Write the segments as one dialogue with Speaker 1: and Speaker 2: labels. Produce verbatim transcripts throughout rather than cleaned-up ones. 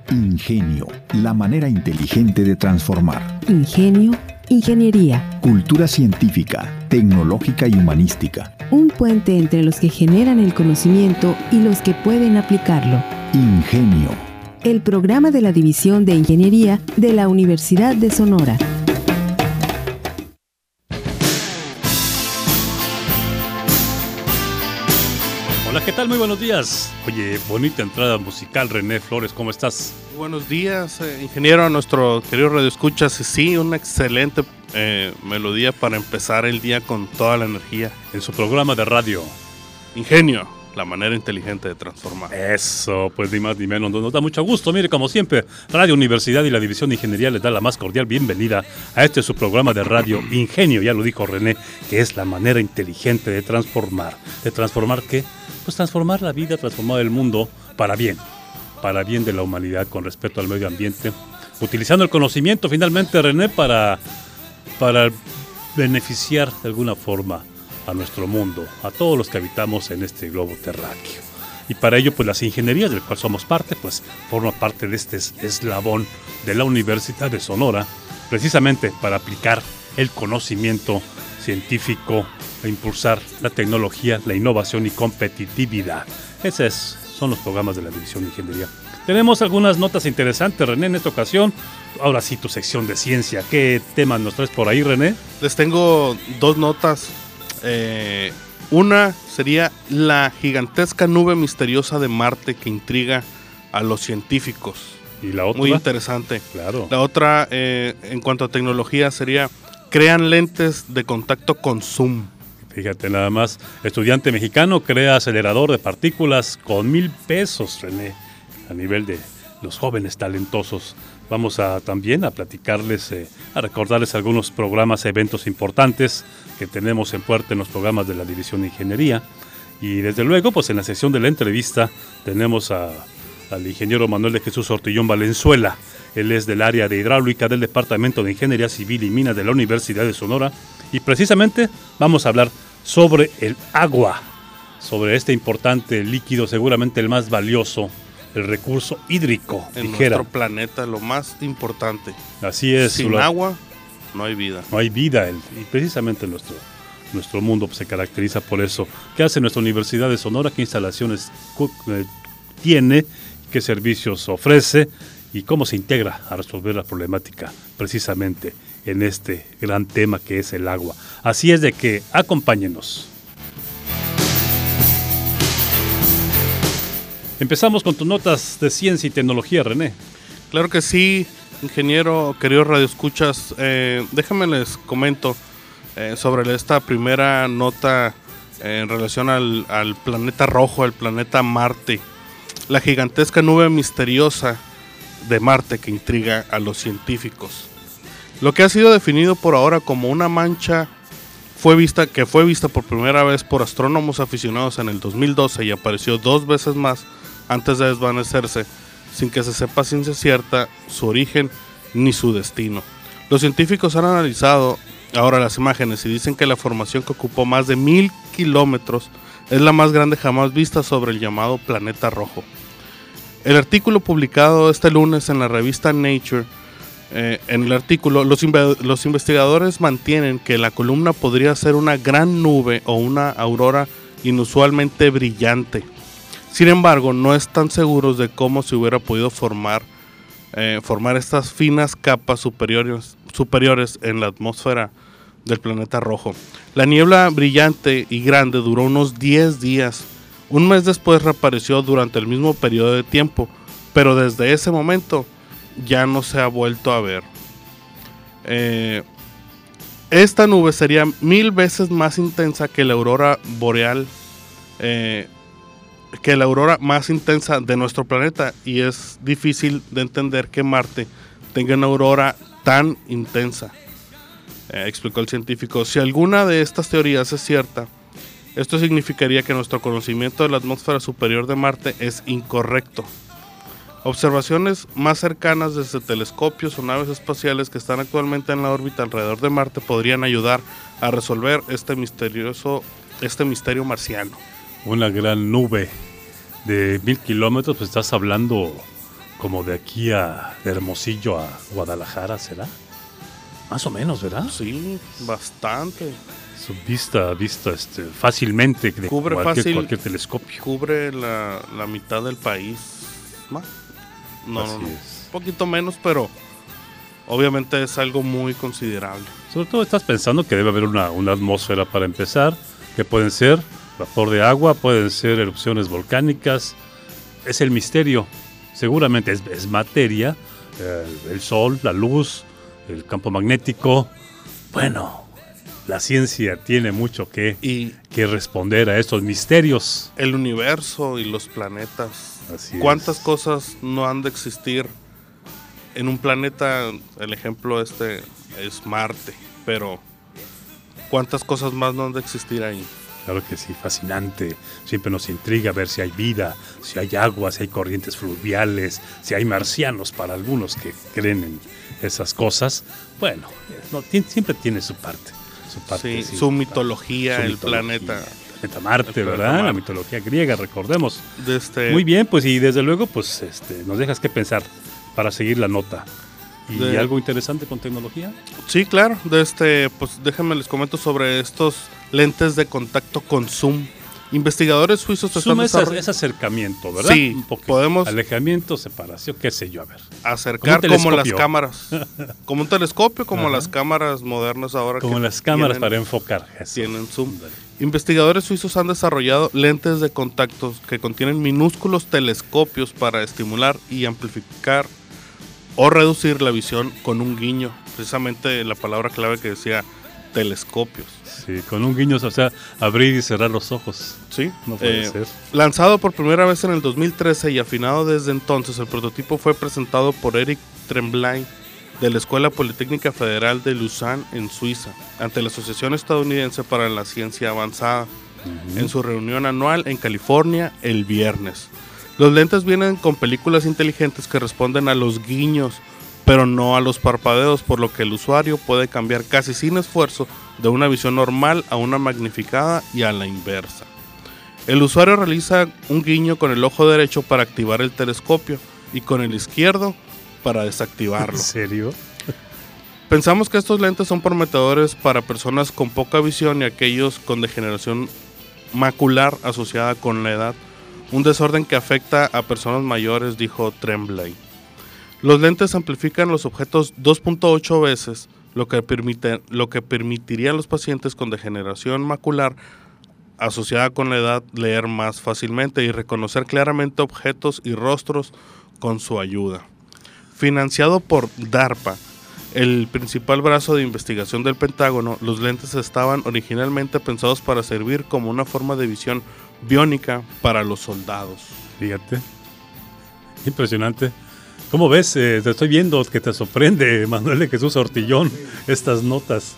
Speaker 1: Ingenio, la manera inteligente de transformar.
Speaker 2: Ingenio, ingeniería.
Speaker 1: Cultura científica, tecnológica y humanística.
Speaker 2: Un puente entre los que generan el conocimiento y los que pueden aplicarlo.
Speaker 1: Ingenio.
Speaker 2: El programa de la División de Ingeniería de la Universidad de Sonora.
Speaker 3: Hola, ¿qué tal? Muy buenos días. Oye, bonita entrada musical, René Flores, ¿cómo estás?
Speaker 4: Buenos días, eh, ingeniero, a nuestro querido Radio Escuchas. Sí, una excelente eh, melodía para empezar el día con toda la energía.
Speaker 3: En su programa de radio.
Speaker 4: Ingenio, la manera inteligente de transformar.
Speaker 3: Eso, pues ni más ni menos, nos da mucho gusto. Mire, como siempre, Radio Universidad y la División de Ingeniería les da la más cordial bienvenida a este su programa de radio Ingenio, ya lo dijo René, que es la manera inteligente de transformar. ¿De transformar qué? Pues transformar la vida, transformar el mundo para bien, para bien de la humanidad con respecto al medio ambiente, utilizando el conocimiento finalmente, René, para, para beneficiar de alguna forma a nuestro mundo, a todos los que habitamos en este globo terráqueo. Y para ello, pues las ingenierías, del cual somos parte, pues forman parte de este eslabón de la Universidad de Sonora, precisamente para aplicar el conocimiento científico e impulsar la tecnología, la innovación y competitividad. Esos son los programas de la División de Ingeniería. Tenemos algunas notas interesantes, René, en esta ocasión. Ahora sí, tu sección de ciencia. ¿Qué temas nos traes por ahí, René?
Speaker 4: Les tengo dos notas. Eh, una sería la gigantesca nube misteriosa de Marte que intriga a los científicos.
Speaker 3: ¿Y la otra?
Speaker 4: Muy interesante.
Speaker 3: Claro.
Speaker 4: La otra, eh, en cuanto a tecnología, sería: crean lentes de contacto con zoom.
Speaker 3: Fíjate nada más, estudiante mexicano crea acelerador de partículas con mil pesos, René, a nivel de los jóvenes talentosos. Vamos a también a platicarles, eh, a recordarles algunos programas, eventos importantes que tenemos en puerta en los programas de la División de Ingeniería. Y desde luego, pues en la sección de la entrevista tenemos a, al ingeniero Manuel de Jesús Ortillón Valenzuela. Él es del área de hidráulica del Departamento de Ingeniería Civil y Minas de la Universidad de Sonora. Y precisamente vamos a hablar sobre el agua, sobre este importante líquido, seguramente el más valioso, el recurso hídrico,
Speaker 4: en
Speaker 3: dijera.
Speaker 4: nuestro planeta, lo más importante.
Speaker 3: Así es.
Speaker 4: Sin
Speaker 3: lo,
Speaker 4: agua no hay vida.
Speaker 3: No hay vida, el, y precisamente nuestro, nuestro mundo se caracteriza por eso. ¿Qué hace nuestra Universidad de Sonora? ¿Qué instalaciones eh, tiene? ¿Qué servicios ofrece? ¿Y cómo se integra a resolver la problemática precisamente en este gran tema que es el agua? Así es de que acompáñenos. Empezamos con tus notas de ciencia y tecnología, René.
Speaker 4: Claro que sí, ingeniero, queridos radioescuchas. Eh, déjame les comento eh, sobre esta primera nota eh, en relación al, al planeta rojo, al planeta Marte. La gigantesca nube misteriosa de Marte que intriga a los científicos. Lo que ha sido definido por ahora como una mancha fue vista, que fue vista por primera vez por astrónomos aficionados en el dos mil doce y apareció dos veces más antes de desvanecerse, sin que se sepa ciencia cierta su origen ni su destino. Los científicos han analizado ahora las imágenes y dicen que la formación, que ocupó más de mil kilómetros, es la más grande jamás vista sobre el llamado planeta rojo. El artículo publicado este lunes en la revista Nature, eh, en el artículo, los, inve- los investigadores mantienen que la columna podría ser una gran nube o una aurora inusualmente brillante. Sin embargo, no están seguros de cómo se hubiera podido formar, eh, formar estas finas capas superiores, superiores en la atmósfera del planeta rojo. La niebla brillante y grande duró unos diez días. Un mes después reapareció durante el mismo periodo de tiempo, pero desde ese momento ya no se ha vuelto a ver. Eh, esta nube sería mil veces más intensa que la aurora boreal, eh, que la aurora más intensa de nuestro planeta, y es difícil de entender que Marte tenga una aurora tan intensa, eh, explicó el científico. Si alguna de estas teorías es cierta, esto significaría que nuestro conocimiento de la atmósfera superior de Marte es incorrecto. Observaciones más cercanas desde telescopios o naves espaciales que están actualmente en la órbita alrededor de Marte podrían ayudar a resolver este misterioso, este misterio marciano.
Speaker 3: Una gran nube de mil kilómetros, pues estás hablando como de aquí a de Hermosillo a Guadalajara, ¿será? Más o menos, ¿verdad?
Speaker 4: Sí, bastante.
Speaker 3: Su vista, vista este, fácilmente de
Speaker 4: Cubre
Speaker 3: cualquier,
Speaker 4: fácil,
Speaker 3: cualquier telescopio.
Speaker 4: Cubre la, la mitad del país. ¿Más? No,
Speaker 3: Así
Speaker 4: no, no.
Speaker 3: es.
Speaker 4: Un poquito menos, pero obviamente es algo muy considerable.
Speaker 3: Sobre todo estás pensando que debe haber una, una atmósfera para empezar, que pueden ser vapor de agua, pueden ser erupciones volcánicas. Es el misterio. Seguramente es, es materia, el, el sol, la luz, el campo magnético. Bueno, la ciencia tiene mucho que,
Speaker 4: Y
Speaker 3: que responder a estos misterios.
Speaker 4: el universo y los planetas.
Speaker 3: Así
Speaker 4: ¿Cuántas
Speaker 3: es.
Speaker 4: cosas no han de existir en un planeta? El ejemplo este es Marte, pero ¿cuántas cosas más no han de existir ahí?
Speaker 3: Claro que sí, fascinante. Siempre nos intriga ver si hay vida, si hay agua, si hay corrientes fluviales, si hay marcianos para algunos que creen en esas cosas. Bueno, no, ti- siempre tiene su parte. Su, parte,
Speaker 4: Sí,
Speaker 3: sí,
Speaker 4: su mitología,
Speaker 3: su
Speaker 4: el
Speaker 3: mitología.
Speaker 4: planeta.
Speaker 3: El planeta Marte,
Speaker 4: El planeta
Speaker 3: ¿verdad? La
Speaker 4: Marte.
Speaker 3: mitología griega, recordemos.
Speaker 4: De este,
Speaker 3: Muy bien, pues y desde luego, pues este, nos dejas que pensar para seguir la nota. ¿Y
Speaker 4: De-
Speaker 3: algo interesante con tecnología?
Speaker 4: Sí, claro. De este, pues déjenme les comento sobre estos lentes de contacto con zoom. Investigadores suizos están
Speaker 3: Suma ese,
Speaker 4: desarrollando
Speaker 3: ese acercamiento, ¿verdad?
Speaker 4: Sí,
Speaker 3: Un poquito.
Speaker 4: podemos-
Speaker 3: Alejamiento, separación, qué sé yo, a ver.
Speaker 4: acercar
Speaker 3: Como un
Speaker 4: como las
Speaker 3: telescopio.
Speaker 4: cámaras, como un telescopio, como
Speaker 3: Ajá.
Speaker 4: las cámaras modernas ahora.
Speaker 3: Como
Speaker 4: que
Speaker 3: las cámaras
Speaker 4: tienen-
Speaker 3: para enfocar. Eso.
Speaker 4: tienen zoom.
Speaker 3: Ándale.
Speaker 4: Investigadores suizos han desarrollado lentes de contacto que contienen minúsculos telescopios para estimular y amplificar o reducir la visión con un guiño. Precisamente la palabra clave que decía telescopios.
Speaker 3: Sí, con un guiño, o sea, abrir y cerrar los ojos.
Speaker 4: Sí,
Speaker 3: No puede
Speaker 4: eh,
Speaker 3: ser.
Speaker 4: lanzado por primera vez en el dos mil trece y afinado desde entonces, el prototipo fue presentado por Eric Tremblay de la Escuela Politécnica Federal de Lausanne en Suiza, ante la Asociación Estadounidense para la Ciencia Avanzada,
Speaker 3: Ujú.
Speaker 4: en su reunión anual en California el viernes. Los lentes vienen con películas inteligentes que responden a los guiños, pero no a los parpadeos, por lo que el usuario puede cambiar casi sin esfuerzo de una visión normal a una magnificada y a la inversa. El usuario realiza un guiño con el ojo derecho para activar el telescopio y con el izquierdo para desactivarlo.
Speaker 3: ¿En serio?
Speaker 4: Pensamos que estos lentes son prometedores para personas con poca visión y aquellos con degeneración macular asociada con la edad, un desorden que afecta a personas mayores, dijo Tremblay. Los lentes amplifican los objetos dos punto ocho veces, lo que, permite, lo que permitiría a los pacientes con degeneración macular asociada con la edad leer más fácilmente y reconocer claramente objetos y rostros con su ayuda. Financiado por DARPA, el principal brazo de investigación del Pentágono, los lentes estaban originalmente pensados para servir como una forma de visión biónica para los soldados.
Speaker 3: Fíjate. Impresionante. ¿Cómo ves? Eh, te estoy viendo que te sorprende, Manuel de Jesús Ortillón, estas notas.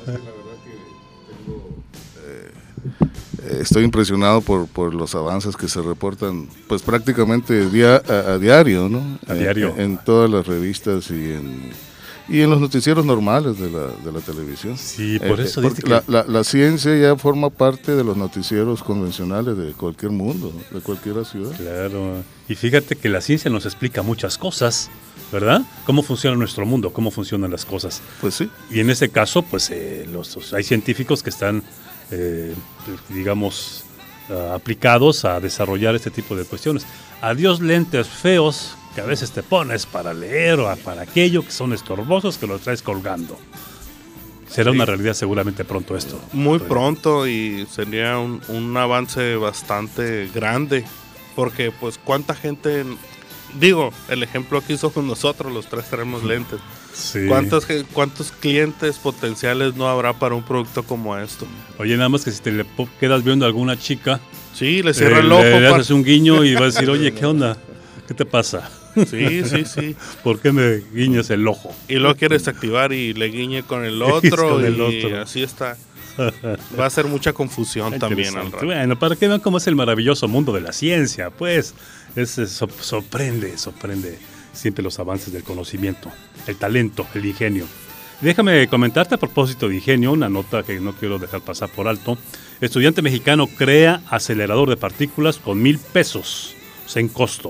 Speaker 5: Estoy impresionado por, por los avances que se reportan, pues prácticamente dia, a, a diario, ¿no?
Speaker 3: A diario.
Speaker 5: En, en todas las revistas y en, y en los noticieros normales de la, de la televisión.
Speaker 3: Sí, por
Speaker 5: Eh,
Speaker 3: eso
Speaker 5: porque
Speaker 3: dice que...
Speaker 5: la, la, la ciencia ya forma parte de los noticieros convencionales de cualquier mundo, ¿no? De cualquier ciudad.
Speaker 3: Claro. Y fíjate que la ciencia nos explica muchas cosas, ¿verdad? Cómo funciona nuestro mundo, cómo funcionan las cosas.
Speaker 5: Pues sí.
Speaker 3: Y en este caso, pues eh, los, los- hay científicos que están, eh, digamos, ah, aplicados a desarrollar este tipo de cuestiones. Adiós lentes feos que a veces te pones para leer o a- para aquello que son estorbosos que los traes colgando. Será
Speaker 4: Sí.
Speaker 3: una realidad seguramente pronto esto.
Speaker 4: Muy
Speaker 3: Pues,
Speaker 4: pronto, y sería un, un avance bastante grande, porque pues cuánta gente, digo, el ejemplo aquí somos nosotros, los tres tenemos lentes.
Speaker 3: Sí.
Speaker 4: ¿Cuántos, ge- ¿Cuántos clientes potenciales no habrá para un producto como esto?
Speaker 3: Oye, nada más que si te le po- quedas viendo a alguna chica,
Speaker 4: Sí, le cierra
Speaker 3: eh,
Speaker 4: el ojo.
Speaker 3: le, le
Speaker 4: para-
Speaker 3: haces un guiño y va a decir, oye, ¿qué onda? ¿Qué te pasa?
Speaker 4: Sí, sí, sí.
Speaker 3: ¿Por qué me guiñas el ojo?
Speaker 4: Y luego quiere desactivar y le guiñe con el otro,
Speaker 3: Con el
Speaker 4: y
Speaker 3: otro.
Speaker 4: así está. Va a ser mucha confusión también al
Speaker 3: Interesante.
Speaker 4: rato.
Speaker 3: Bueno, para que vean cómo es el maravilloso mundo de la ciencia, pues es, es- sor- sorprende, sorprende siempre los avances del conocimiento, el talento, el ingenio. Déjame comentarte a propósito de ingenio, una nota que no quiero dejar pasar por alto. Estudiante mexicano crea acelerador de partículas con mil pesos, o sea, en costo,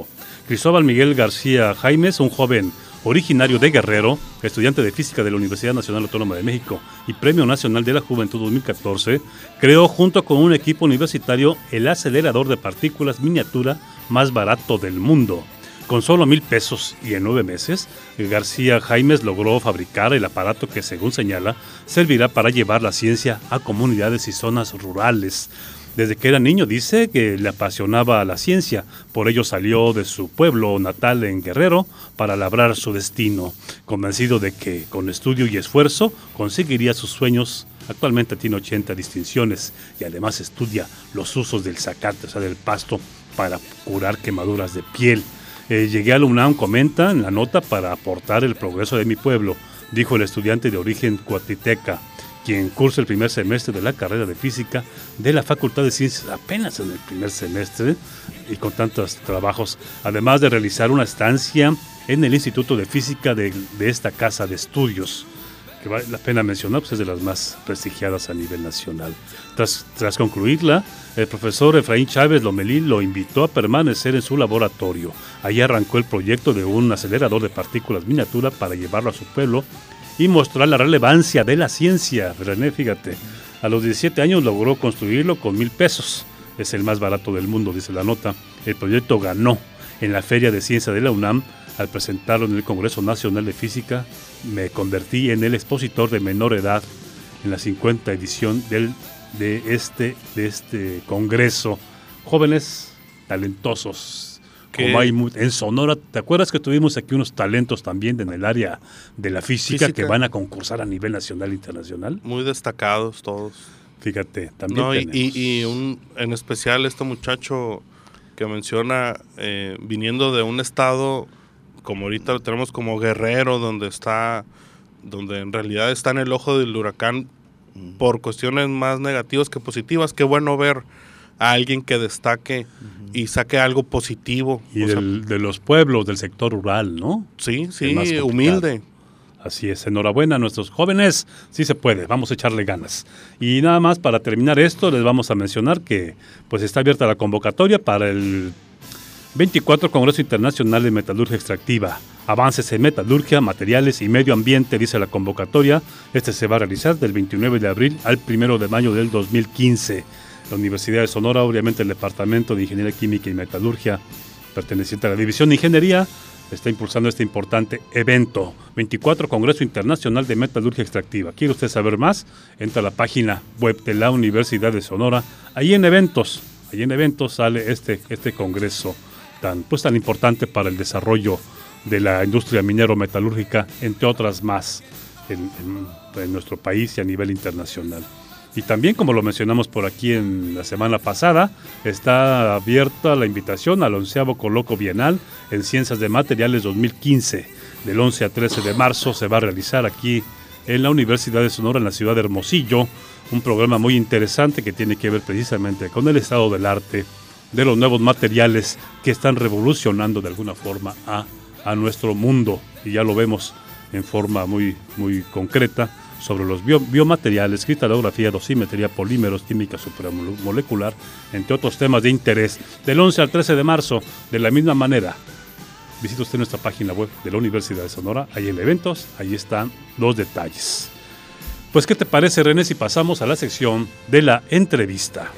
Speaker 3: Cristóbal Miguel García Jaimes, un joven originario de Guerrero, estudiante de física de la Universidad Nacional Autónoma de México y Premio Nacional de la Juventud dos mil catorce, creó junto con un equipo universitario el acelerador de partículas miniatura más barato del mundo. Con solo mil pesos y en nueve meses, García Jaimes logró fabricar el aparato que, según señala, servirá para llevar la ciencia a comunidades y zonas rurales. Desde que era niño dice que le apasionaba la ciencia, por ello salió de su pueblo natal en Guerrero para labrar su destino, convencido de que con estudio y esfuerzo conseguiría sus sueños. Actualmente tiene ochenta distinciones y además estudia los usos del zacate, o sea, del pasto, para curar quemaduras de piel. Eh, llegué a la UNAM, comenta en la nota, para aportar el progreso de mi pueblo, dijo el estudiante de origen cuatiteca, quien cursa el primer semestre de la carrera de física de la Facultad de Ciencias, apenas en el primer semestre y con tantos trabajos, además de realizar una estancia en el Instituto de Física de, de esta casa de estudios, que vale la pena mencionar, pues es de las más prestigiadas a nivel nacional. Tras, tras concluirla, el profesor Efraín Chávez Lomelí lo invitó a permanecer en su laboratorio. Ahí arrancó el proyecto de un acelerador de partículas miniatura para llevarlo a su pueblo y mostrar la relevancia de la ciencia. René, fíjate, a los diecisiete años logró construirlo con mil pesos. Es el más barato del mundo, dice la nota. El proyecto ganó en la Feria de Ciencia de la UNAM. Al presentarlo en el Congreso Nacional de Física, me convertí en el expositor de menor edad en la cincuenta edición del, de, este, de este congreso. Jóvenes talentosos. Como hay en Sonora, ¿te acuerdas que tuvimos aquí unos talentos también en el área de la física, física que van a concursar a nivel nacional e internacional?
Speaker 4: Muy destacados todos.
Speaker 3: Fíjate, también
Speaker 4: no,
Speaker 3: tenemos.
Speaker 4: Y, y un, en especial este muchacho que menciona, eh, viniendo de un estado como ahorita lo tenemos como Guerrero, donde está, donde en realidad está en el ojo del huracán por cuestiones más negativas que positivas. Qué bueno ver a alguien que destaque uh-huh. y saque algo positivo.
Speaker 3: Y del, sea, de los pueblos, del sector rural, ¿no?
Speaker 4: Sí, sí, humilde.
Speaker 3: Así es, enhorabuena a nuestros jóvenes, sí se puede, vamos a echarle ganas. Y nada más para terminar esto, les vamos a mencionar que pues está abierta la convocatoria para el veinticuatro Congreso Internacional de Metalurgia Extractiva. Avances en metalurgia, materiales y medio ambiente, dice la convocatoria. Este se va a realizar del veintinueve de abril al primero de mayo del dos mil quince. La Universidad de Sonora, obviamente el Departamento de Ingeniería Química y Metalurgia, perteneciente a la División de Ingeniería, está impulsando este importante evento. veinticuatro Congreso Internacional de Metalurgia Extractiva. ¿Quiere usted saber más? Entra a la página web de la Universidad de Sonora. Ahí en eventos, ahí en eventos sale este, este congreso tan, pues, tan importante para el desarrollo de la industria minero-metalúrgica, entre otras más, en, en, en nuestro país y a nivel internacional. Y también, como lo mencionamos por aquí en la semana pasada, está abierta la invitación al onceavo Coloquio Bienal en Ciencias de Materiales dos mil quince. Del once a trece de marzo se va a realizar aquí en la Universidad de Sonora, en la ciudad de Hermosillo, un programa muy interesante que tiene que ver precisamente con el estado del arte, de los nuevos materiales que están revolucionando de alguna forma a, a nuestro mundo. Y ya lo vemos en forma muy, muy concreta, sobre los bio, biomateriales, cristalografía, dosimetría, polímeros, química supramolecular, entre otros temas de interés. Del once al trece de marzo, de la misma manera, visite usted nuestra página web de la Universidad de Sonora, ahí en eventos, ahí están los detalles. Pues, ¿qué te parece, René, si pasamos a la sección de la entrevista?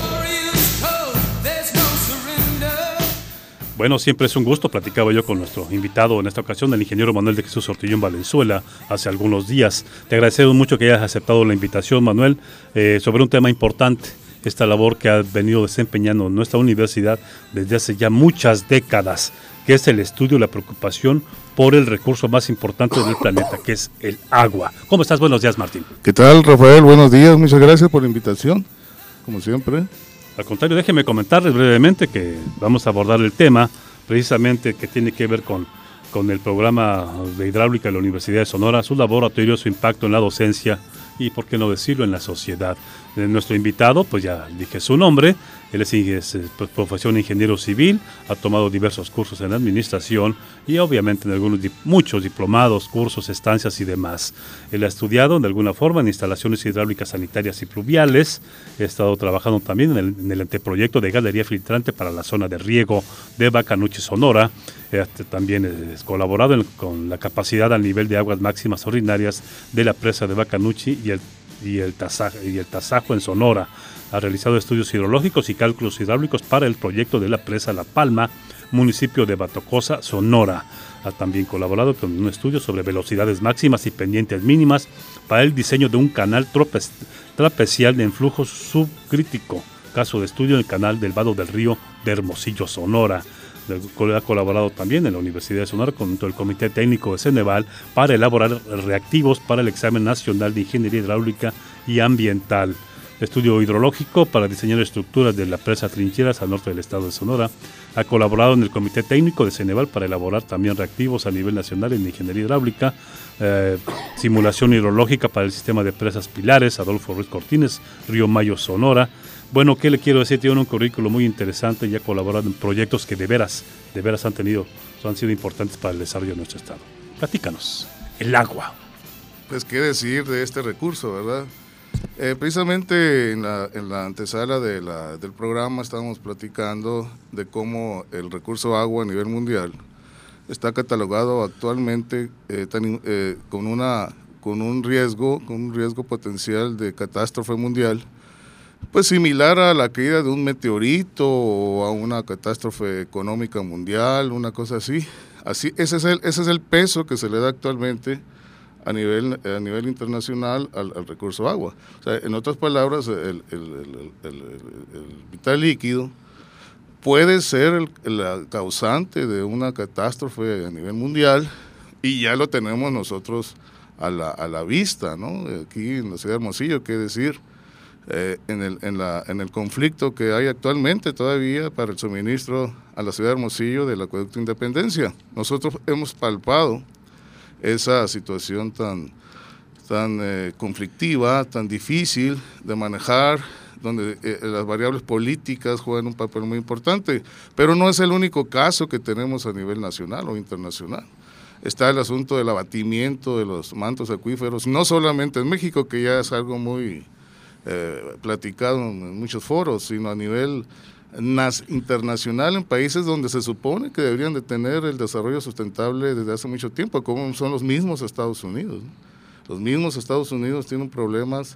Speaker 3: Bueno, siempre es un gusto. Platicaba yo con nuestro invitado en esta ocasión, el ingeniero Manuel de Jesús Ortillón Valenzuela, hace algunos días. Te agradecemos mucho que hayas aceptado la invitación, Manuel, eh, sobre un tema importante, esta labor que ha venido desempeñando nuestra universidad desde hace ya muchas décadas, que es el estudio y la preocupación por el recurso más importante del planeta, que es el agua. ¿Cómo estás? Buenos días, Martín.
Speaker 5: ¿Qué tal, Rafael? Buenos días, muchas gracias por la invitación, como siempre.
Speaker 3: Al contrario, déjeme comentarles brevemente que vamos a abordar el tema precisamente que tiene que ver con, con el programa de hidráulica de la Universidad de Sonora, su laboratorio, su impacto en la docencia y, por qué no decirlo, en la sociedad. Eh, nuestro invitado, pues ya dije su nombre, él es, es pues, profesión ingeniero civil, ha tomado diversos cursos en administración y obviamente en algunos, muchos diplomados, cursos, estancias y demás. Él ha estudiado de alguna forma en instalaciones hidráulicas sanitarias y pluviales, ha estado trabajando también en el, en el anteproyecto de galería filtrante para la zona de riego de Bacanuchi, Sonora. Este, también es colaborado en, con la capacidad al nivel de aguas máximas ordinarias de la presa de Bacanuchi y el y el, tasajo, y el Tasajo en Sonora. Ha realizado estudios hidrológicos y cálculos hidráulicos para el proyecto de la presa La Palma, municipio de Batocosa, Sonora. Ha también colaborado con un estudio sobre velocidades máximas y pendientes mínimas para el diseño de un canal trope, trapecial de influjo subcrítico, caso de estudio en el canal del Vado del Río de Hermosillo, Sonora. Ha colaborado también en la Universidad de Sonora con el Comité Técnico de Ceneval para elaborar reactivos para el Examen Nacional de Ingeniería Hidráulica y Ambiental. Estudio hidrológico para diseñar estructuras de la presa Trincheras al norte del estado de Sonora. Ha colaborado en el Comité Técnico de Ceneval para elaborar también reactivos a nivel nacional en Ingeniería Hidráulica. Eh, simulación hidrológica para el sistema de presas Pilares, Adolfo Ruiz Cortines, Río Mayo, Sonora. Bueno, ¿qué le quiero decir? Tiene un currículo muy interesante y ha colaborado en proyectos que de veras, de veras han tenido, han sido importantes para el desarrollo de nuestro estado. Platícanos, el agua.
Speaker 5: Pues qué decir de este recurso, ¿verdad? Eh, precisamente en la, en la antesala de la, del programa estábamos platicando de cómo el recurso agua a nivel mundial está catalogado actualmente eh, tan, eh, con, una, con un riesgo, con un riesgo potencial de catástrofe mundial, pues similar a la caída de un meteorito o a una catástrofe económica mundial, una cosa así. Así ese es el, ese es el peso que se le da actualmente a nivel, a nivel internacional al, al recurso agua. O sea, en otras palabras, el, el, el, el, el, el vital líquido puede ser el, la causante de una catástrofe a nivel mundial y ya lo tenemos nosotros a la, a la vista, ¿no? Aquí en la ciudad de Hermosillo, qué decir. Eh, en, el, en, la, en el conflicto que hay actualmente todavía para el suministro a la ciudad de Hermosillo del acueducto Independencia. Nosotros hemos palpado esa situación tan, tan eh, conflictiva, tan difícil de manejar, donde eh, las variables políticas juegan un papel muy importante, pero no es el único caso que tenemos a nivel nacional o internacional. Está el asunto del abatimiento de los mantos acuíferos, no solamente en México, que ya es algo muy Eh, platicado en muchos foros, sino a nivel nas, internacional en países donde se supone que deberían de tener el desarrollo sustentable desde hace mucho tiempo, como son los mismos Estados Unidos. Los mismos Estados Unidos tienen problemas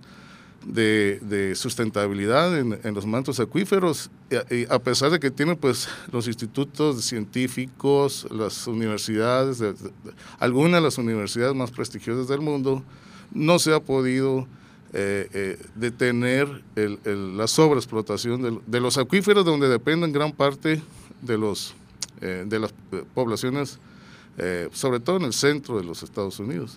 Speaker 5: de, de sustentabilidad en, en los mantos acuíferos, y, y a pesar de que tienen pues los institutos científicos, las universidades, de, de, algunas de las universidades más prestigiosas del mundo, no se ha podido Eh, eh, detener el, el, la sobreexplotación de, de los acuíferos, donde dependen gran parte de, los, eh, de las poblaciones, eh, sobre todo en el centro de los Estados Unidos.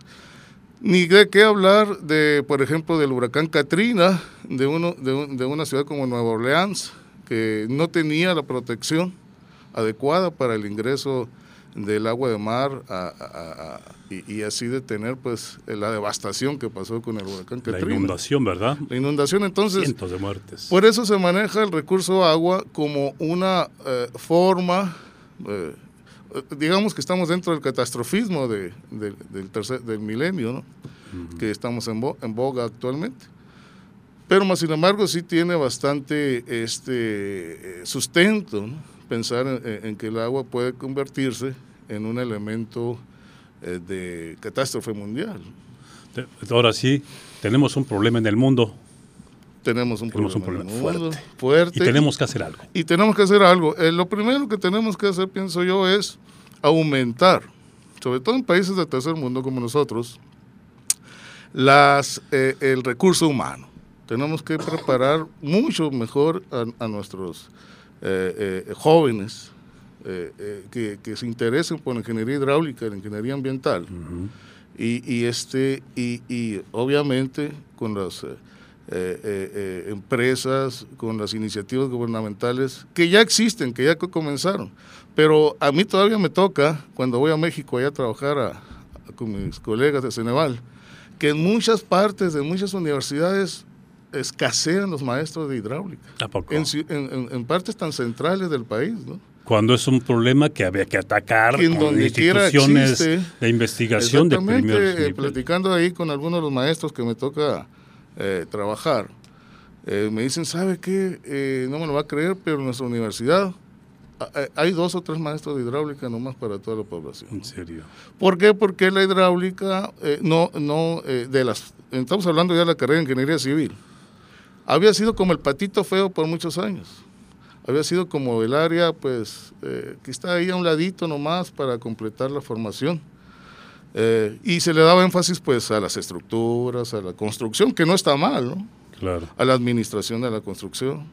Speaker 5: Ni de qué hablar de, por ejemplo, del huracán Katrina, de, uno, de, un, de una ciudad como Nueva Orleans, que no tenía la protección adecuada para el ingreso del agua de mar a, a, a, y, y así detener pues la devastación que pasó con el huracán Katrina.
Speaker 3: La inundación, ¿verdad?
Speaker 5: La inundación, entonces.
Speaker 3: Cientos de muertes.
Speaker 5: Por eso se maneja el recurso agua como una eh, forma, eh, digamos que estamos dentro del catastrofismo de, de, del, tercer, del milenio, ¿no? Uh-huh. Que estamos en, bo, en boga actualmente. Pero más sin embargo sí tiene bastante este sustento, ¿no? Pensar en, en que el agua puede convertirse en un elemento eh, de catástrofe mundial.
Speaker 3: Ahora sí, tenemos un problema en el mundo.
Speaker 5: Tenemos un
Speaker 3: tenemos
Speaker 5: problema,
Speaker 3: un problema
Speaker 5: mundo,
Speaker 3: fuerte.
Speaker 5: fuerte.
Speaker 3: Y tenemos que hacer algo.
Speaker 5: Y tenemos que hacer algo. Eh, lo primero que tenemos que hacer, pienso yo, es aumentar, sobre todo en países del tercer mundo como nosotros, las, eh, el recurso humano. Tenemos que preparar mucho mejor a, a nuestros Eh, eh, jóvenes eh, eh, que, que se interesen por la ingeniería hidráulica, la ingeniería ambiental, uh-huh. y, y, este, y, y obviamente con las eh, eh, eh, empresas, con las iniciativas gubernamentales que ya existen, que ya comenzaron, pero a mí todavía me toca, cuando voy a México allá a trabajar a, a, con mis colegas de Ceneval, que en muchas partes de muchas universidades escasean los maestros de hidráulica.
Speaker 3: ¿A poco?
Speaker 5: En, en, en partes tan centrales del país, ¿no?
Speaker 3: Cuando es un problema que había que atacar
Speaker 5: en
Speaker 3: con
Speaker 5: donde
Speaker 3: instituciones
Speaker 5: existe,
Speaker 3: de investigación de primer
Speaker 5: Exactamente,
Speaker 3: nivel.
Speaker 5: platicando ahí con algunos de los maestros que me toca eh, trabajar, eh, me dicen, ¿sabe qué? Eh, no me lo va a creer, pero en nuestra universidad eh, hay dos o tres maestros de hidráulica nomás para toda la población.
Speaker 3: ¿En serio?
Speaker 5: ¿Por qué? Porque la hidráulica, eh, no, no eh, de las, estamos hablando ya de la carrera de Ingeniería Civil, había sido como el patito feo por muchos años. Había sido como el área, pues, eh, que está ahí a un ladito nomás para completar la formación. Eh, y se le daba énfasis, pues, a las estructuras, a la construcción, que no está mal, ¿no?
Speaker 3: Claro.
Speaker 5: A la administración de la construcción,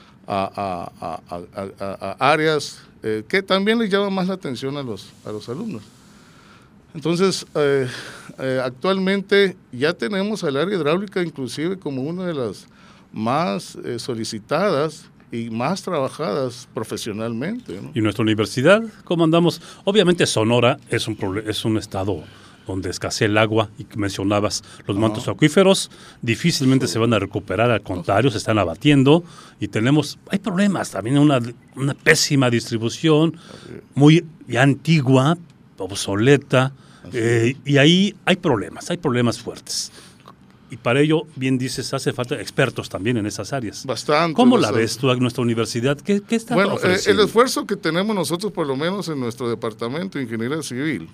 Speaker 5: a, a, a, a, a, a áreas eh, que también les llama más la atención a los, a los alumnos. Entonces, eh, eh, actualmente ya tenemos al área hidráulica inclusive como una de las más eh, solicitadas y más trabajadas profesionalmente, ¿no?
Speaker 3: ¿Y nuestra universidad? ¿Cómo andamos? Obviamente Sonora es un, es un estado donde escasea el agua y que mencionabas los mantos
Speaker 5: no.
Speaker 3: acuíferos, difícilmente se van a recuperar, al contrario, se están abatiendo y tenemos, hay problemas, también una, una pésima distribución, muy ya antigua, obsoleta, eh, y ahí hay problemas, hay problemas fuertes. Y para ello, bien dices, hace falta expertos también en esas áreas.
Speaker 5: Bastante.
Speaker 3: ¿Cómo
Speaker 5: bastante.
Speaker 3: la ves tú a nuestra universidad? ¿Qué, qué está
Speaker 5: Bueno,
Speaker 3: ofreciendo?
Speaker 5: eh, el esfuerzo que tenemos nosotros, por lo menos en nuestro departamento de Ingeniería Civil,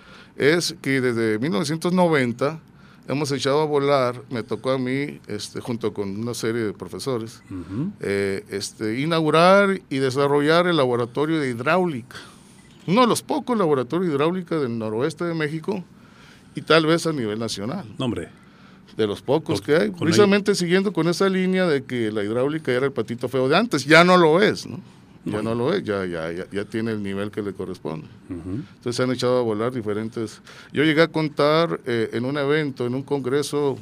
Speaker 5: es que desde mil novecientos noventa hemos echado a volar, me tocó a mí, este, junto con una serie de profesores, uh-huh. eh, este, inaugurar y desarrollar el laboratorio de hidráulica. Uno de los pocos laboratorios de hidráulica del noroeste de México y tal vez a nivel nacional.
Speaker 3: No, hombre.
Speaker 5: De los pocos que hay, precisamente ahí. Siguiendo con esa línea de que la hidráulica era el patito feo de antes, ya no lo es, ¿no? Ya no, no lo es, ya, ya, ya, ya tiene el nivel que le corresponde. Uh-huh. Entonces se han echado a volar diferentes... Yo llegué a contar eh, en un evento, en un congreso,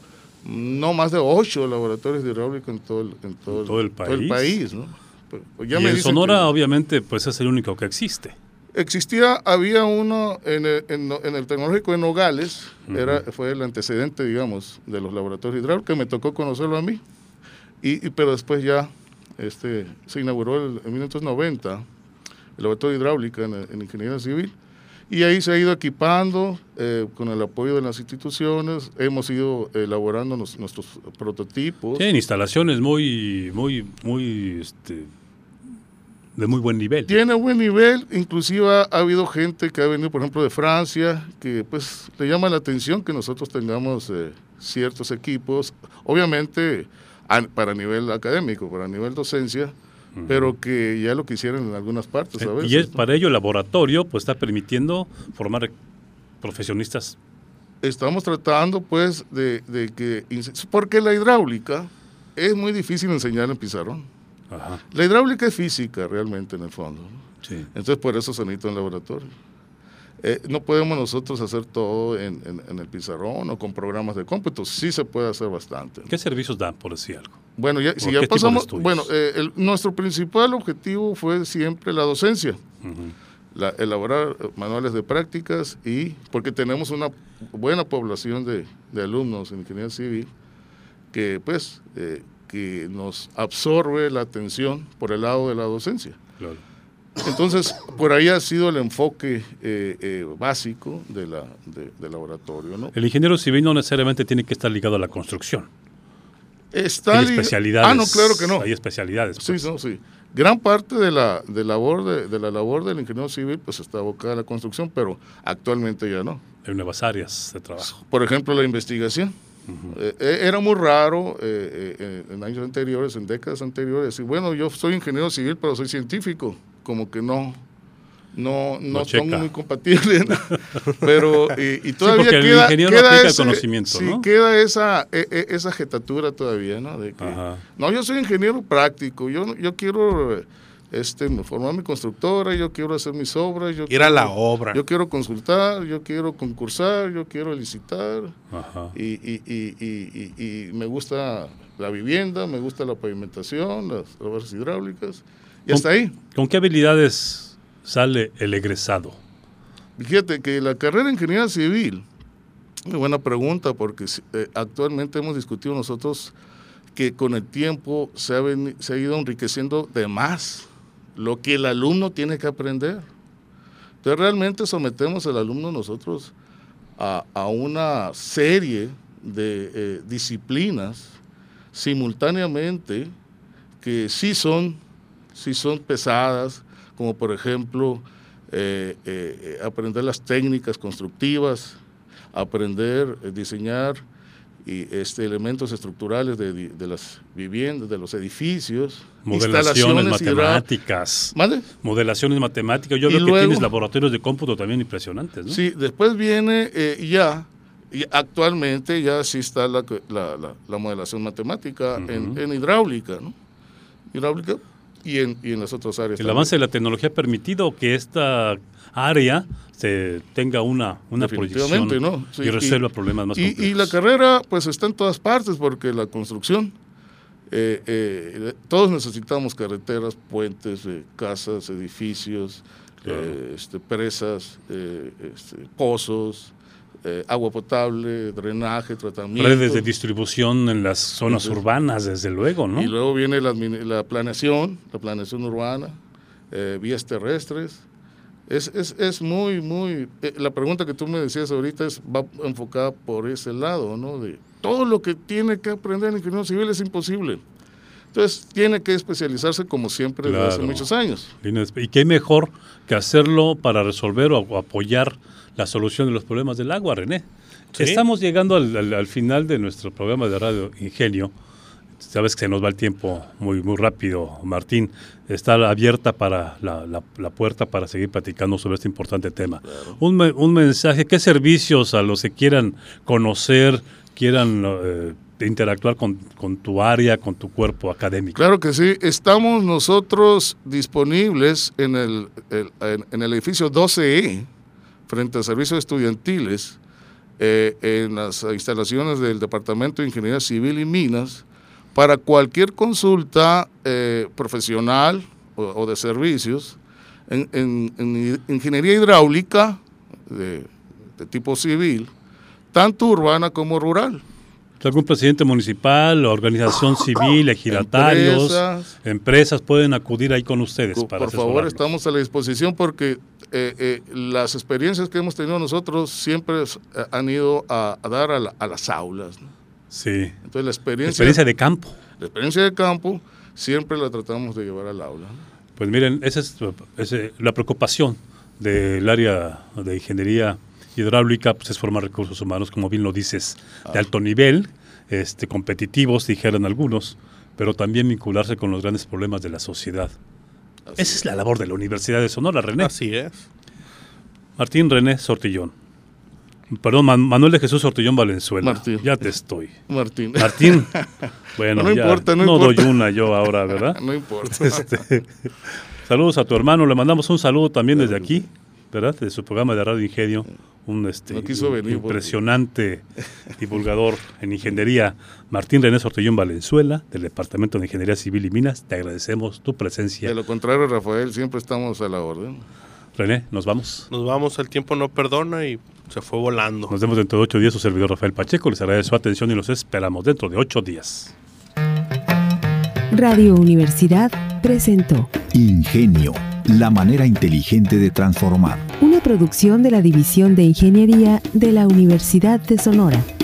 Speaker 5: no más de ocho laboratorios de hidráulica en todo el, en todo, ¿En todo el, el país, todo el país, ¿no? Pues, pues ya
Speaker 3: y
Speaker 5: me
Speaker 3: en Sonora,
Speaker 5: que,
Speaker 3: obviamente, pues es el único que existe.
Speaker 5: Existía, había uno en el, en, en el Tecnológico de Nogales, uh-huh. era, fue el antecedente, digamos, de los laboratorios hidráulicos, me tocó conocerlo a mí, y, y pero después ya este, se inauguró el, en mil novecientos noventa el laboratorio de hidráulica en, en Ingeniería Civil, y ahí se ha ido equipando eh, con el apoyo de las instituciones, hemos ido elaborando nos, nuestros prototipos.
Speaker 3: Sí, en instalaciones muy, muy, muy... Este... de muy buen nivel.
Speaker 5: Tiene buen nivel, inclusive ha, ha habido gente que ha venido, por ejemplo, de Francia, que pues le llama la atención que nosotros tengamos eh, ciertos equipos, obviamente a, para nivel académico, para nivel docencia, uh-huh. pero que ya lo quisieran en algunas partes. A veces,
Speaker 3: y es,
Speaker 5: ¿no?
Speaker 3: Para ello el laboratorio pues está permitiendo formar profesionistas.
Speaker 5: Estamos tratando pues de, de que, porque la hidráulica es muy difícil enseñar en pizarrón. Ajá. La hidráulica es física realmente en el fondo, ¿no? Sí. Entonces por eso se necesita un laboratorio. Eh, no podemos nosotros hacer todo en, en, en el pizarrón o con programas de cómputo, sí se puede hacer bastante, ¿no?
Speaker 3: ¿Qué servicios dan, por decir algo?
Speaker 5: Bueno, ya, si ya pasamos, bueno, eh, el, nuestro principal objetivo fue siempre la docencia, uh-huh. la, elaborar manuales de prácticas y porque tenemos una buena población de, de alumnos en ingeniería civil que pues... Eh, que nos absorbe la atención por el lado de la docencia. Claro. Entonces, por ahí ha sido el enfoque eh, eh, básico de la, de, del laboratorio, ¿no?
Speaker 3: El ingeniero civil no necesariamente tiene que estar ligado a la construcción.
Speaker 5: Está
Speaker 3: hay especialidades.
Speaker 5: Ah, no, claro que no.
Speaker 3: Hay especialidades. Pues.
Speaker 5: Sí, no, sí. Gran parte de la, de, labor de, de la labor del ingeniero civil pues está abocada a la construcción, pero actualmente ya no.
Speaker 3: Hay nuevas áreas de trabajo.
Speaker 5: Por ejemplo, la investigación. Uh-huh. Eh, era muy raro eh, eh, en años anteriores, en décadas anteriores, y bueno, yo soy ingeniero civil, pero soy científico, como que no, no, no, no son muy compatibles, ¿no? Pero y, y todavía
Speaker 3: sí,
Speaker 5: queda,
Speaker 3: el ingeniero
Speaker 5: queda
Speaker 3: aplica
Speaker 5: ese,
Speaker 3: el conocimiento,
Speaker 5: sí,
Speaker 3: ¿no?
Speaker 5: queda esa, eh, esa jetatura todavía, ¿no? De que, no, yo soy ingeniero práctico, yo, yo quiero este, formar mi constructora, yo quiero hacer mis obras, yo
Speaker 4: ir
Speaker 5: quiero,
Speaker 4: a la obra,
Speaker 5: yo quiero consultar, yo quiero concursar, yo quiero licitar,
Speaker 3: Ajá.
Speaker 5: Y, y, y, y, y, y me gusta la vivienda, me gusta la pavimentación, las obras hidráulicas, y hasta ahí.
Speaker 3: ¿Con qué habilidades sale el egresado?
Speaker 5: Fíjate que la carrera de ingeniería civil, muy buena pregunta, porque eh, actualmente hemos discutido nosotros que con el tiempo se ha, veni- se ha ido enriqueciendo de más lo que el alumno tiene que aprender. Entonces realmente sometemos al alumno nosotros a, a una serie de eh, disciplinas simultáneamente que sí son, sí son pesadas, como por ejemplo eh, eh, aprender las técnicas constructivas, aprender a diseñar y este, elementos estructurales de, de las viviendas, de los edificios,
Speaker 3: Modelaciones
Speaker 5: instalaciones hidra-
Speaker 3: matemáticas.
Speaker 5: ¿Vale?
Speaker 3: Modelaciones matemáticas. Yo
Speaker 5: Y
Speaker 3: veo
Speaker 5: luego-
Speaker 3: que tienes laboratorios de cómputo también impresionantes, ¿no?
Speaker 5: Sí, después viene eh, ya, y actualmente ya sí está la, la, la, la modelación matemática
Speaker 3: Ujú.
Speaker 5: en, en hidráulica, ¿no? Hidráulica y en, y en las otras áreas.
Speaker 3: El
Speaker 5: también.
Speaker 3: avance de la tecnología ha permitido que esta área se tenga una, una proyección
Speaker 5: Definitivamente, ¿no? Sí,
Speaker 3: y resuelva problemas más
Speaker 5: y,
Speaker 3: complejos.
Speaker 5: y la carrera pues está en todas partes porque la construcción, eh, eh, todos necesitamos carreteras, puentes, eh, casas, edificios,
Speaker 3: Claro.
Speaker 5: eh, este, presas, eh, este, pozos, eh, agua potable, drenaje, tratamiento.
Speaker 3: Redes de distribución en las zonas
Speaker 5: Entonces,
Speaker 3: urbanas, desde luego, ¿no?
Speaker 5: Y luego viene la, admini- la planeación, la planeación urbana, eh, vías terrestres. Es, es, es muy, muy... eh, la pregunta que tú me decías ahorita es, va enfocada por ese lado, ¿no? De todo lo que tiene que aprender el ingeniero civil es imposible. Entonces, tiene que especializarse como siempre desde hace
Speaker 3: Claro.
Speaker 5: muchos años.
Speaker 3: Y qué mejor que hacerlo para resolver o, o apoyar la solución de los problemas del agua, René.
Speaker 4: Sí.
Speaker 3: Estamos llegando al, al- al final de nuestro programa de Radio Ingenio. Sabes que se nos va el tiempo muy, muy rápido, Martín. Está abierta para la, la- la puerta para seguir platicando sobre este importante tema. Un, me- un mensaje, ¿qué servicios a los que quieran conocer, quieran eh, interactuar con, con tu área, con tu cuerpo académico?
Speaker 5: Claro que sí. Estamos nosotros disponibles en el, el- en, en el edificio doce E, frente a servicios estudiantiles, eh, en las instalaciones del Departamento de Ingeniería Civil y Minas, para cualquier consulta eh, profesional o, o de servicios en, en- en ingeniería hidráulica de, de tipo civil, tanto urbana como rural.
Speaker 3: ¿Algún presidente municipal, organización civil, ejidatarios, empresas,
Speaker 5: Empresas.
Speaker 3: pueden acudir ahí con ustedes
Speaker 5: Por
Speaker 3: para
Speaker 5: favor,
Speaker 3: asesorarlos?
Speaker 5: estamos a la disposición porque eh, eh, las experiencias que hemos tenido nosotros siempre eh, han ido a, a dar a, la- a las aulas, ¿no?
Speaker 3: Sí,
Speaker 5: Entonces la experiencia,
Speaker 3: experiencia de campo.
Speaker 5: la experiencia de campo siempre la tratamos de llevar al aula, ¿no?
Speaker 3: Pues miren, esa es, esa es la preocupación del área de ingeniería hidráulica, pues es formar recursos humanos, como bien lo dices, de alto nivel, este, competitivos, dijeran algunos, pero también vincularse con los grandes problemas de la sociedad.
Speaker 5: Así
Speaker 3: Esa es la labor de la Universidad de Sonora, René.
Speaker 4: Así es.
Speaker 3: Martín René Sortillón. Perdón, Man- Manuel de Jesús Sortillón Valenzuela.
Speaker 5: Martín.
Speaker 3: Ya te estoy.
Speaker 5: Martín.
Speaker 3: Martín. Bueno,
Speaker 5: No
Speaker 3: ya
Speaker 5: importa, no
Speaker 3: no
Speaker 5: importa.
Speaker 3: doy una yo ahora, ¿verdad?
Speaker 5: No importa.
Speaker 3: Este, saludos a tu hermano, le mandamos un saludo también desde aquí, ¿verdad? De su programa de Radio Ingenio, un este
Speaker 5: No quiso venir,
Speaker 3: impresionante divulgador en ingeniería, Martín René Sortillón Valenzuela, del Departamento de Ingeniería Civil y Minas. Te agradecemos tu presencia.
Speaker 5: De lo contrario, Rafael, siempre estamos a la orden.
Speaker 3: René, nos vamos.
Speaker 4: Nos vamos, el tiempo no perdona y se fue volando.
Speaker 3: Nos vemos dentro de ocho días. Su servidor Rafael Pacheco les agradece su atención y los esperamos dentro de ocho días.
Speaker 2: Radio Universidad presentó
Speaker 1: Ingenio, la manera inteligente de transformar.
Speaker 2: una producción de la División de Ingeniería de la Universidad de Sonora.